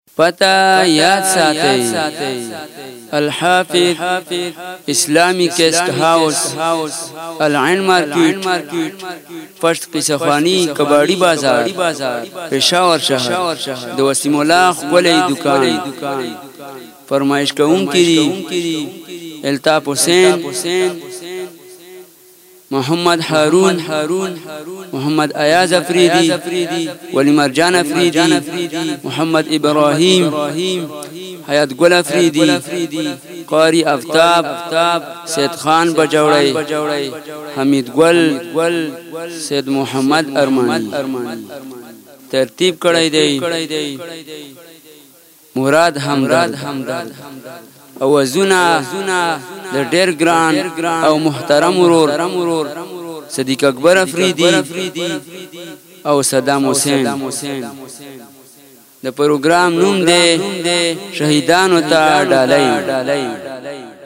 پتا یاد ساتي الحافظ اسلامی کیسٹ ہاؤس العین مارکیٹ پشت قصخانی کباڑی بازار پشاور شهر د وسیم الله خپل دکان فرمایش کوم کی الطاف حسین محمد هارون محمد ایاز افریدی ولی مرجان افریدی محمد ابراهیم حیات گل افریدی قاری افتاب سید خان بجوڑی حمید گل سید محمد ارمانی ترتیب کړی دی مراد همدرد او زونا د ډیر ګران او محترم ورور صدیق اکبر افریدی او صدام حسین د پروګرام نوم دی شهیدانو ته ډالۍ